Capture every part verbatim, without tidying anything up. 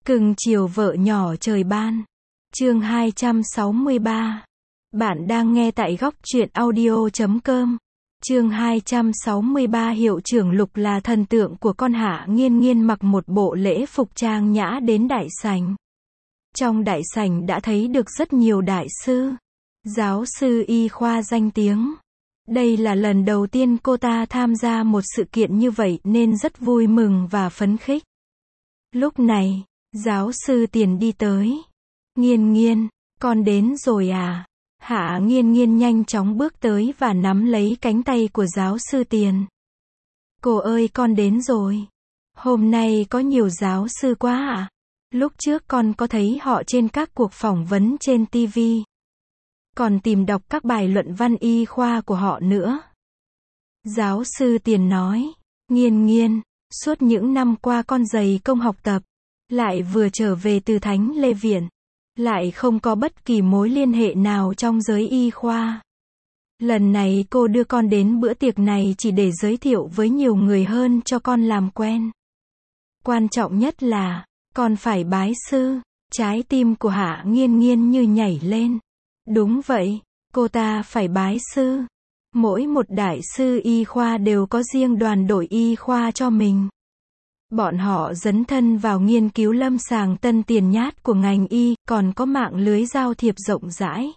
Cưng chiều vợ nhỏ trời ban. Chương hai trăm sáu mươi ba. Bạn đang nghe tại góc truyện audio chấm com. Chương hai trăm sáu mươi ba. Hiệu trưởng Lục là thần tượng của con Hạ Nghiên Nghiên mặc một bộ lễ phục trang nhã đến đại sảnh. Trong đại sảnh đã thấy được rất nhiều đại sư, giáo sư y khoa danh tiếng. Đây là lần đầu tiên cô ta tham gia một sự kiện như vậy nên rất vui mừng và phấn khích. Lúc này, giáo sư Tiền đi tới. Nghiên Nghiên, con đến rồi à? Hạ Nghiên Nghiên nhanh chóng bước tới và nắm lấy cánh tay của giáo sư Tiền. Cô ơi, con đến rồi. Hôm nay có nhiều giáo sư quá ạ. À? Lúc trước con có thấy họ trên các cuộc phỏng vấn trên ti vi. Còn tìm đọc các bài luận văn y khoa của họ nữa. Giáo sư Tiền nói. Nghiên Nghiên, suốt những năm qua con dày công học tập, lại vừa trở về từ Thánh Lê Viện, lại không có bất kỳ mối liên hệ nào trong giới y khoa. Lần này cô đưa con đến bữa tiệc này chỉ để giới thiệu với nhiều người hơn cho con làm quen. Quan trọng nhất là, con phải bái sư. Trái tim của Hạ Nghiên Nghiên như nhảy lên. Đúng vậy, cô ta phải bái sư. Mỗi một đại sư y khoa đều có riêng đoàn đội y khoa cho mình. Bọn họ dấn thân vào nghiên cứu lâm sàng tân tiền nhát của ngành y, còn có mạng lưới giao thiệp rộng rãi.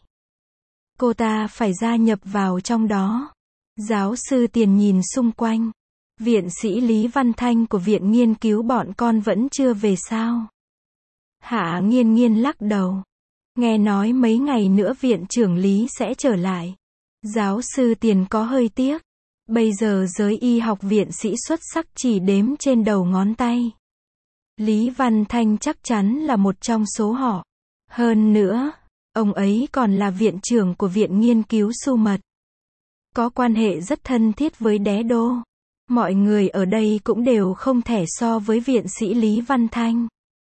Cô ta phải gia nhập vào trong đó. Giáo sư Tiền nhìn xung quanh. Viện sĩ Lý Văn Thanh của viện nghiên cứu bọn con vẫn chưa về sao? Hạ Nghiên Nghiên lắc đầu. Nghe nói mấy ngày nữa viện trưởng Lý sẽ trở lại. Giáo sư Tiền có hơi tiếc. Bây giờ giới y học viện sĩ xuất sắc chỉ đếm trên đầu ngón tay. Lý Văn Thanh chắc chắn là một trong số họ. Hơn nữa, ông ấy còn là viện trưởng của viện nghiên cứu Su Mật. Có quan hệ rất thân thiết với đế đô. Mọi người ở đây cũng đều không thể so với viện sĩ Lý Văn Thanh.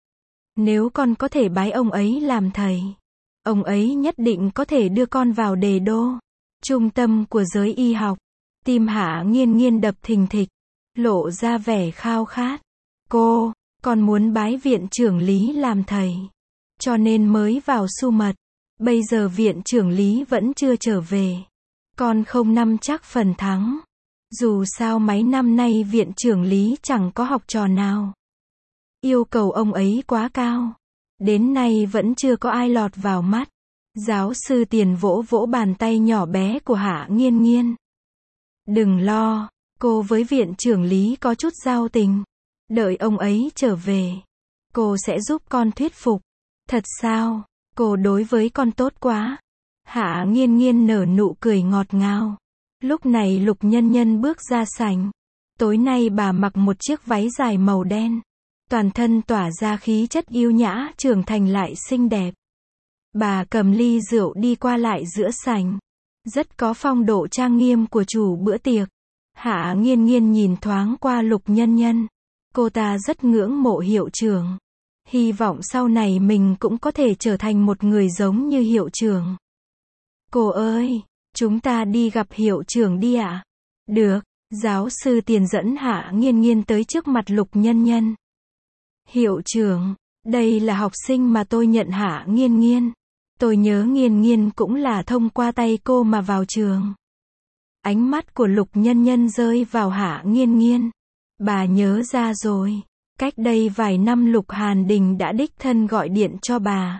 Nếu con có thể bái ông ấy làm thầy, ông ấy nhất định có thể đưa con vào đề đô, trung tâm của giới y học. Tim Hạ Nghiên Nghiên đập thình thịch, lộ ra vẻ khao khát. Cô, con muốn bái viện trưởng Lý làm thầy, cho nên mới vào Su Mật. Bây giờ viện trưởng Lý vẫn chưa trở về. Con không nắm chắc phần thắng. Dù sao mấy năm nay viện trưởng Lý chẳng có học trò nào. Yêu cầu ông ấy quá cao. Đến nay vẫn chưa có ai lọt vào mắt. Giáo sư Tiền vỗ vỗ bàn tay nhỏ bé của Hạ Nghiên Nghiên. Đừng lo, cô với viện trưởng Lý có chút giao tình. Đợi ông ấy trở về, cô sẽ giúp con thuyết phục. Thật sao? Cô đối với con tốt quá. Hạ Nghiên Nghiên nở nụ cười ngọt ngào. Lúc này Lục Nhân Nhân bước ra sảnh. Tối nay bà mặc một chiếc váy dài màu đen. Toàn thân tỏa ra khí chất yêu nhã, trưởng thành lại xinh đẹp. Bà cầm ly rượu đi qua lại giữa sảnh. Rất có phong độ trang nghiêm của chủ bữa tiệc. Hạ Nghiên Nghiên nhìn thoáng qua Lục Nhân Nhân. Cô ta rất ngưỡng mộ hiệu trưởng. Hy vọng sau này mình cũng có thể trở thành một người giống như hiệu trưởng. Cô ơi, chúng ta đi gặp hiệu trưởng đi ạ. À? Được, giáo sư Tiền dẫn Hạ Nghiên Nghiên tới trước mặt Lục Nhân Nhân. Hiệu trưởng, đây là học sinh mà tôi nhận Hạ Nghiên Nghiên. Tôi nhớ Nghiên Nghiên cũng là thông qua tay cô mà vào trường. Ánh mắt của Lục Nhân Nhân rơi vào Hạ Nghiên Nghiên. Bà nhớ ra rồi. Cách đây vài năm Lục Hàn Đình đã đích thân gọi điện cho bà.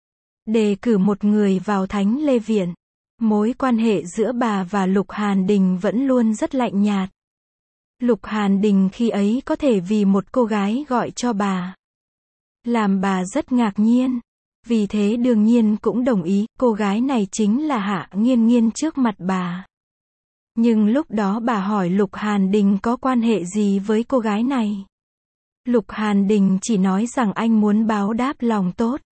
Đề cử một người vào Thánh Lê Viện. Mối quan hệ giữa bà và Lục Hàn Đình vẫn luôn rất lạnh nhạt. Lục Hàn Đình khi ấy có thể vì một cô gái gọi cho bà, làm bà rất ngạc nhiên. Vì thế đương nhiên cũng đồng ý, cô gái này chính là Hạ Nghiên Nghiên trước mặt bà. Nhưng lúc đó bà hỏi Lục Hàn Đình có quan hệ gì với cô gái này. Lục Hàn Đình chỉ nói rằng anh muốn báo đáp lòng tốt.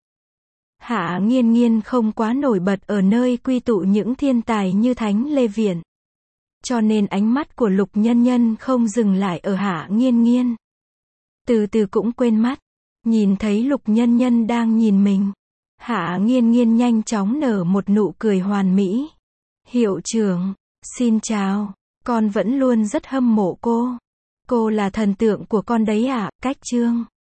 Hạ Nghiên Nghiên không quá nổi bật ở nơi quy tụ những thiên tài như Thánh Lê Viện. Cho nên ánh mắt của Lục Nhân Nhân không dừng lại ở Hạ Nghiên Nghiên. Từ từ cũng quên mắt. Nhìn thấy Lục Nhân Nhân đang nhìn mình. Hạ Nghiên Nghiên nhanh chóng nở một nụ cười hoàn mỹ. Hiệu trưởng, xin chào. Con vẫn luôn rất hâm mộ cô. Cô là thần tượng của con đấy ạ. À? Cách chương